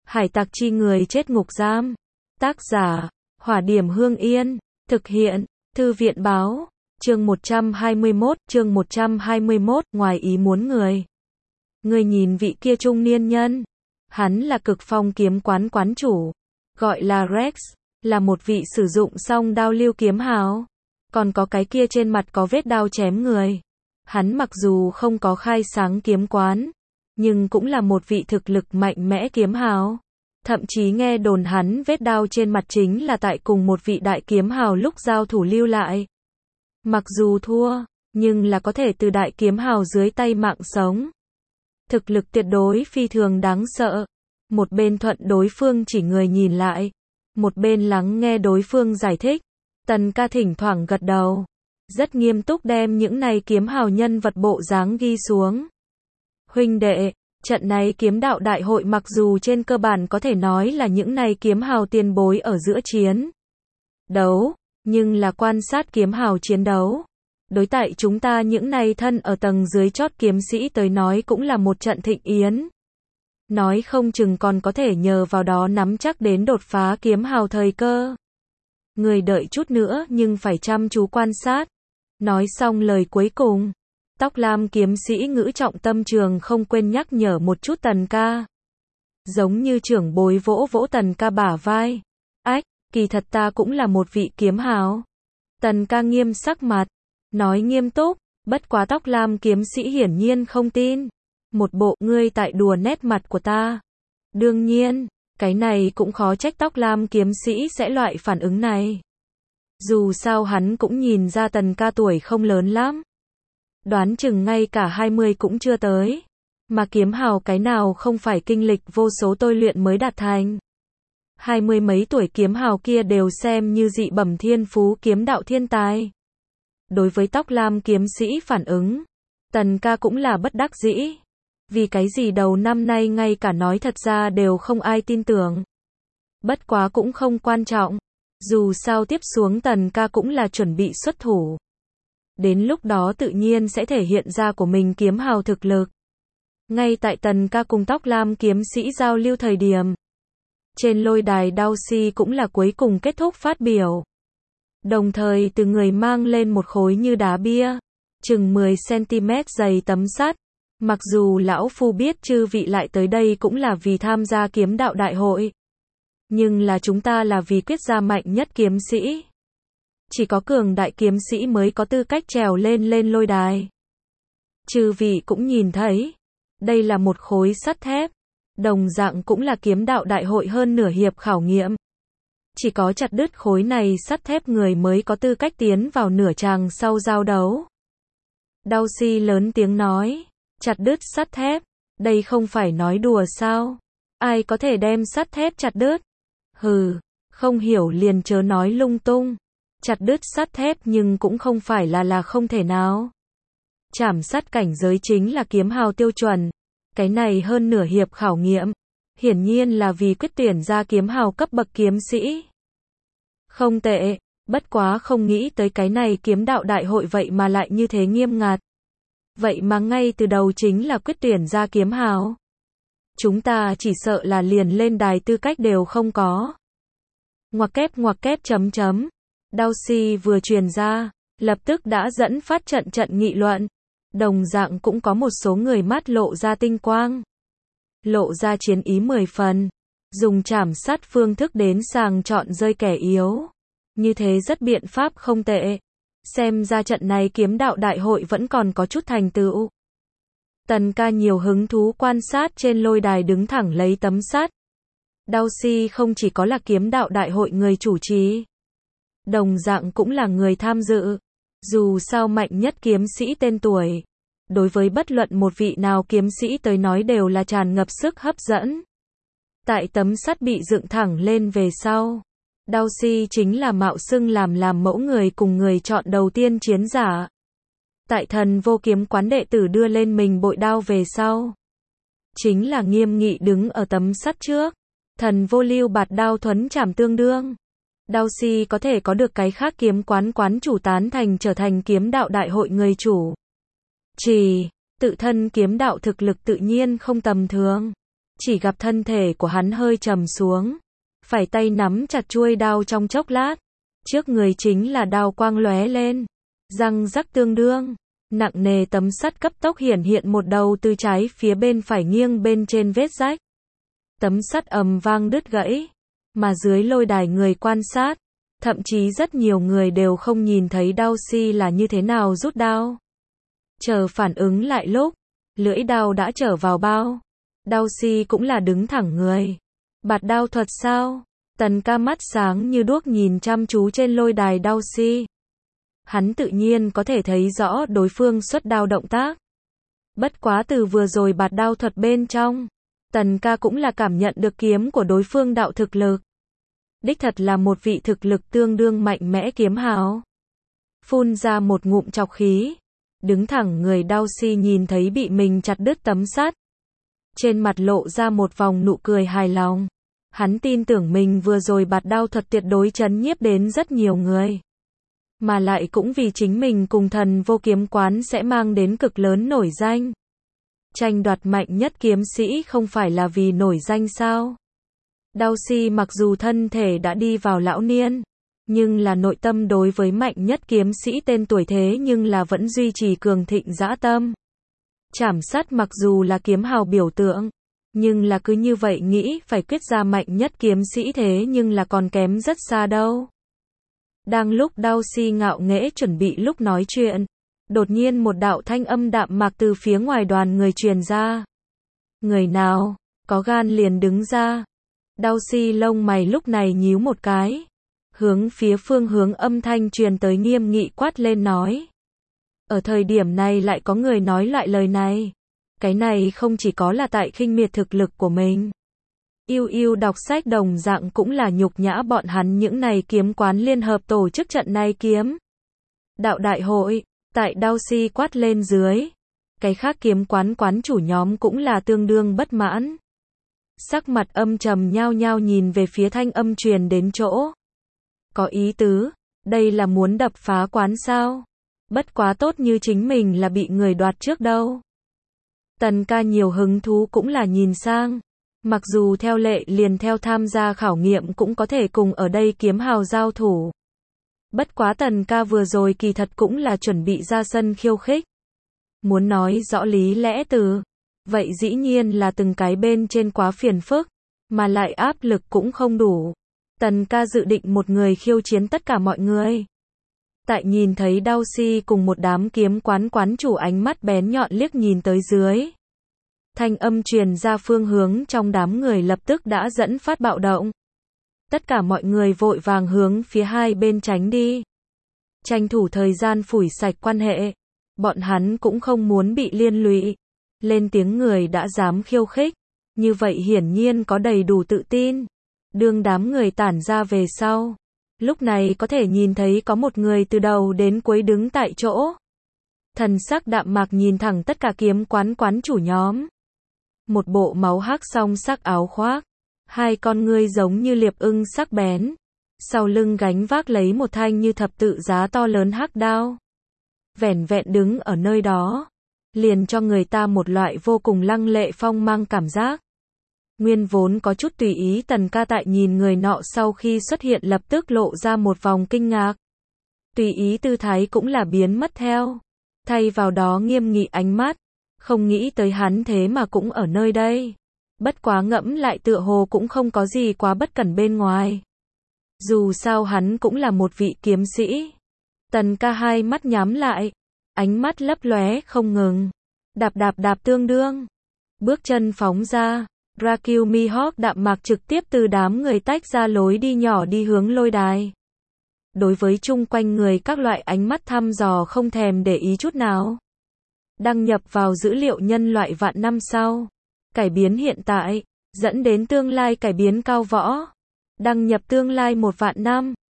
Hải tặc chi người chết ngục giam. Tác giả, Hỏa Điểm Hương Yên. Thực hiện, Thư viện Báo. Chương 121, ngoài ý muốn người. Người nhìn vị kia trung niên nhân. Hắn là Cực Phong kiếm quán quán chủ. Gọi là Rex, là một vị sử dụng song đao lưu kiếm hào. Còn có cái kia trên mặt có vết đao chém người. Hắn mặc dù không có khai sáng kiếm quán, nhưng cũng là một vị thực lực mạnh mẽ kiếm hào. Thậm chí nghe đồn hắn vết đao trên mặt chính là tại cùng một vị đại kiếm hào lúc giao thủ lưu lại. Mặc dù thua, nhưng là có thể từ đại kiếm hào dưới tay mạng sống. Thực lực tuyệt đối phi thường đáng sợ. Một bên thuận đối phương chỉ người nhìn lại, một bên lắng nghe đối phương giải thích. Tần ca thỉnh thoảng gật đầu, rất nghiêm túc đem những này kiếm hào nhân vật bộ dáng ghi xuống. Huynh đệ, trận này kiếm đạo đại hội mặc dù trên cơ bản có thể nói là những này kiếm hào tiền bối ở giữa chiến đấu, nhưng là quan sát kiếm hào chiến đấu. Đối tại chúng ta những này thân ở tầng dưới chót kiếm sĩ tới nói cũng là một trận thịnh yến. Nói không chừng còn có thể nhờ vào đó nắm chắc đến đột phá kiếm hào thời cơ. Người đợi chút nữa nhưng phải chăm chú quan sát. Nói xong lời cuối cùng, tóc lam kiếm sĩ ngữ trọng tâm trường không quên nhắc nhở một chút Tần ca. Giống như trưởng bối vỗ vỗ Tần ca bả vai. Ách, kỳ thật ta cũng là một vị kiếm hào. Tần ca nghiêm sắc mặt, nói nghiêm túc, bất quá tóc lam kiếm sĩ hiển nhiên không tin. Một bộ ngươi tại đùa nét mặt của ta. Đương nhiên, cái này cũng khó trách tóc lam kiếm sĩ sẽ loại phản ứng này. Dù sao hắn cũng nhìn ra Tần ca tuổi không lớn lắm. Đoán chừng ngay cả 20 cũng chưa tới. Mà kiếm hào cái nào không phải kinh lịch vô số tôi luyện mới đạt thành. 20 mấy tuổi kiếm hào kia đều xem như dị bẩm thiên phú kiếm đạo thiên tài. Đối với tóc lam kiếm sĩ phản ứng, Tần ca cũng là bất đắc dĩ. Vì cái gì đầu năm nay ngay cả nói thật ra đều không ai tin tưởng. Bất quá cũng không quan trọng. Dù sao tiếp xuống Tần ca cũng là chuẩn bị xuất thủ. Đến lúc đó tự nhiên sẽ thể hiện ra của mình kiếm hào thực lực. Ngay tại Tần ca cùng tóc lam kiếm sĩ giao lưu thời điểm, trên lôi đài Darcy cũng là cuối cùng kết thúc phát biểu. Đồng thời từ người mang lên một khối như đá bia, chừng 10cm dày tấm sắt. Mặc dù lão phu biết chư vị lại tới đây cũng là vì tham gia kiếm đạo đại hội. Nhưng là chúng ta là vì quyết ra mạnh nhất kiếm sĩ. Chỉ có cường đại kiếm sĩ mới có tư cách trèo lên lôi đài. Chư vị cũng nhìn thấy, đây là một khối sắt thép, đồng dạng cũng là kiếm đạo đại hội hơn nửa hiệp khảo nghiệm. Chỉ có chặt đứt khối này sắt thép người mới có tư cách tiến vào nửa tràng sau giao đấu. Darcy lớn tiếng nói, chặt đứt sắt thép, đây không phải nói đùa sao? Ai có thể đem sắt thép chặt đứt? Hừ, không hiểu liền chớ nói lung tung. Chặt đứt sắt thép nhưng cũng không phải là không thể nào. Chảm sắt cảnh giới chính là kiếm hào tiêu chuẩn. Cái này hơn nửa hiệp khảo nghiệm, hiển nhiên là vì quyết tuyển ra kiếm hào cấp bậc kiếm sĩ. Không tệ, bất quá không nghĩ tới cái này kiếm đạo đại hội vậy mà lại như thế nghiêm ngặt. Vậy mà ngay từ đầu chính là quyết tuyển ra kiếm hào. Chúng ta chỉ sợ là liền lên đài tư cách đều không có. Ngoặc kép chấm. Darcy vừa truyền ra, lập tức đã dẫn phát trận nghị luận. Đồng dạng cũng có một số người mắt lộ ra tinh quang. Lộ ra chiến ý 10 phần. Dùng chảm sắt phương thức đến sàng chọn rơi kẻ yếu. Như thế rất biện pháp không tệ. Xem ra trận này kiếm đạo đại hội vẫn còn có chút thành tựu. Tần ca nhiều hứng thú quan sát trên lôi đài đứng thẳng lấy tấm sắt. Darcy không chỉ có là kiếm đạo đại hội người chủ trì, đồng dạng cũng là người tham dự. Dù sao mạnh nhất kiếm sĩ tên tuổi, đối với bất luận một vị nào kiếm sĩ tới nói đều là tràn ngập sức hấp dẫn. Tại tấm sắt bị dựng thẳng lên về sau, Darcy chính là mạo xưng làm mẫu người cùng người chọn đầu tiên chiến giả. Tại Thần Vô kiếm quán đệ tử đưa lên mình bội đao về sau, chính là nghiêm nghị đứng ở tấm sắt trước. Thần Vô lưu bạt đao thuấn chảm tương đương. Darcy có thể có được cái khác kiếm quán quán chủ tán thành trở thành kiếm đạo đại hội người chủ. Tự thân kiếm đạo thực lực tự nhiên không tầm thường. Chỉ gặp thân thể của hắn hơi trầm xuống, phải tay nắm chặt chuôi đao trong chốc lát. Trước người chính là đao quang lóe lên, răng rắc tương đương, nặng nề tấm sắt cấp tốc hiển hiện một đầu từ trái phía bên phải nghiêng bên trên vết rách. Tấm sắt ầm vang đứt gãy, mà dưới lôi đài người quan sát, thậm chí rất nhiều người đều không nhìn thấy Darcy là như thế nào rút đao. Chờ phản ứng lại lúc, lưỡi đao đã trở vào bao. Darcy cũng là đứng thẳng người. Bạt đao thuật sao? Tần Ca mắt sáng như đuốc nhìn chăm chú trên lôi đài Darcy. Hắn tự nhiên có thể thấy rõ đối phương xuất đao động tác. Bất quá từ vừa rồi bạt đao thuật bên trong, Tần Ca cũng là cảm nhận được kiếm của đối phương đạo thực lực. Đích thật là một vị thực lực tương đương mạnh mẽ kiếm hào. Phun ra một ngụm trọc khí, đứng thẳng người Darcy nhìn thấy bị mình chặt đứt tấm sắt. Trên mặt lộ ra một vòng nụ cười hài lòng. Hắn tin tưởng mình vừa rồi bạt đao thuật tuyệt đối chấn nhiếp đến rất nhiều người. Mà lại cũng vì chính mình cùng Thần Vô Kiếm Quán sẽ mang đến cực lớn nổi danh. Tranh đoạt mạnh nhất kiếm sĩ không phải là vì nổi danh sao? Darcy mặc dù thân thể đã đi vào lão niên, nhưng là nội tâm đối với mạnh nhất kiếm sĩ tên tuổi thế nhưng là vẫn duy trì cường thịnh dã tâm. Trảm sắt mặc dù là kiếm hào biểu tượng, nhưng là cứ như vậy nghĩ phải quyết ra mạnh nhất kiếm sĩ thế nhưng là còn kém rất xa đâu. Đang lúc Darcy ngạo nghễ chuẩn bị lúc nói chuyện, đột nhiên một đạo thanh âm đạm mạc từ phía ngoài đoàn người truyền ra. Người nào, có gan liền đứng ra. Darcy lông mày lúc này nhíu một cái, hướng phía phương hướng âm thanh truyền tới nghiêm nghị quát lên nói. Ở thời điểm này lại có người nói lại lời này. Cái này không chỉ có là tại khinh miệt thực lực của mình. Yêu đọc sách đồng dạng cũng là nhục nhã bọn hắn những này kiếm quán liên hợp tổ chức trận này kiếm đạo đại hội. Tại Darcy quát lên dưới, cái khác kiếm quán quán chủ nhóm cũng là tương đương bất mãn. Sắc mặt âm trầm nhao nhao nhìn về phía thanh âm truyền đến chỗ. Có ý tứ, đây là muốn đập phá quán sao? Bất quá tốt như chính mình là bị người đoạt trước đâu. Tần Ca nhiều hứng thú cũng là nhìn sang. Mặc dù theo lệ liền theo tham gia khảo nghiệm cũng có thể cùng ở đây kiếm hào giao thủ. Bất quá Tần Ca vừa rồi kỳ thật cũng là chuẩn bị ra sân khiêu khích. Muốn nói rõ lý lẽ từ, vậy dĩ nhiên là từng cái bên trên quá phiền phức, mà lại áp lực cũng không đủ. Tần Ca dự định một người khiêu chiến tất cả mọi người. Tại nhìn thấy Darcy cùng một đám kiếm quán quán chủ ánh mắt bén nhọn liếc nhìn tới dưới. Thanh âm truyền ra phương hướng trong đám người lập tức đã dẫn phát bạo động. Tất cả mọi người vội vàng hướng phía hai bên tránh đi. Tranh thủ thời gian phủi sạch quan hệ. Bọn hắn cũng không muốn bị liên lụy. Lên tiếng người đã dám khiêu khích. Như vậy hiển nhiên có đầy đủ tự tin. Đương đám người tản ra về sau. Lúc này có thể nhìn thấy có một người từ đầu đến cuối đứng tại chỗ. Thần sắc đạm mạc nhìn thẳng tất cả kiếm quán quán chủ nhóm. Một bộ máu hắc song sắc áo khoác. Hai con ngươi giống như liệp ưng sắc bén. Sau lưng gánh vác lấy một thanh như thập tự giá to lớn hắc đao. Vẻn vẹn đứng ở nơi đó. Liền cho người ta một loại vô cùng lăng lệ phong mang cảm giác. Nguyên vốn có chút tùy ý Tần Ca tại nhìn người nọ sau khi xuất hiện lập tức lộ ra một vòng kinh ngạc. Tùy ý tư thái cũng là biến mất theo. Thay vào đó nghiêm nghị ánh mắt. Không nghĩ tới hắn thế mà cũng ở nơi đây. Bất quá ngẫm lại tựa hồ cũng không có gì quá bất cẩn bên ngoài. Dù sao hắn cũng là một vị kiếm sĩ. Tần Ca hai mắt nhắm lại. Ánh mắt lấp lóe không ngừng. Đạp tương đương. Bước chân phóng ra. Rakiel Mihawk đạm mạc trực tiếp từ đám người tách ra lối đi nhỏ đi hướng lôi đài. Đối với chung quanh người các loại ánh mắt thăm dò không thèm để ý chút nào. Đăng nhập vào dữ liệu nhân loại vạn năm sau. Cải biến hiện tại, dẫn đến tương lai cải biến cao võ. Đăng nhập tương lai 1 vạn năm.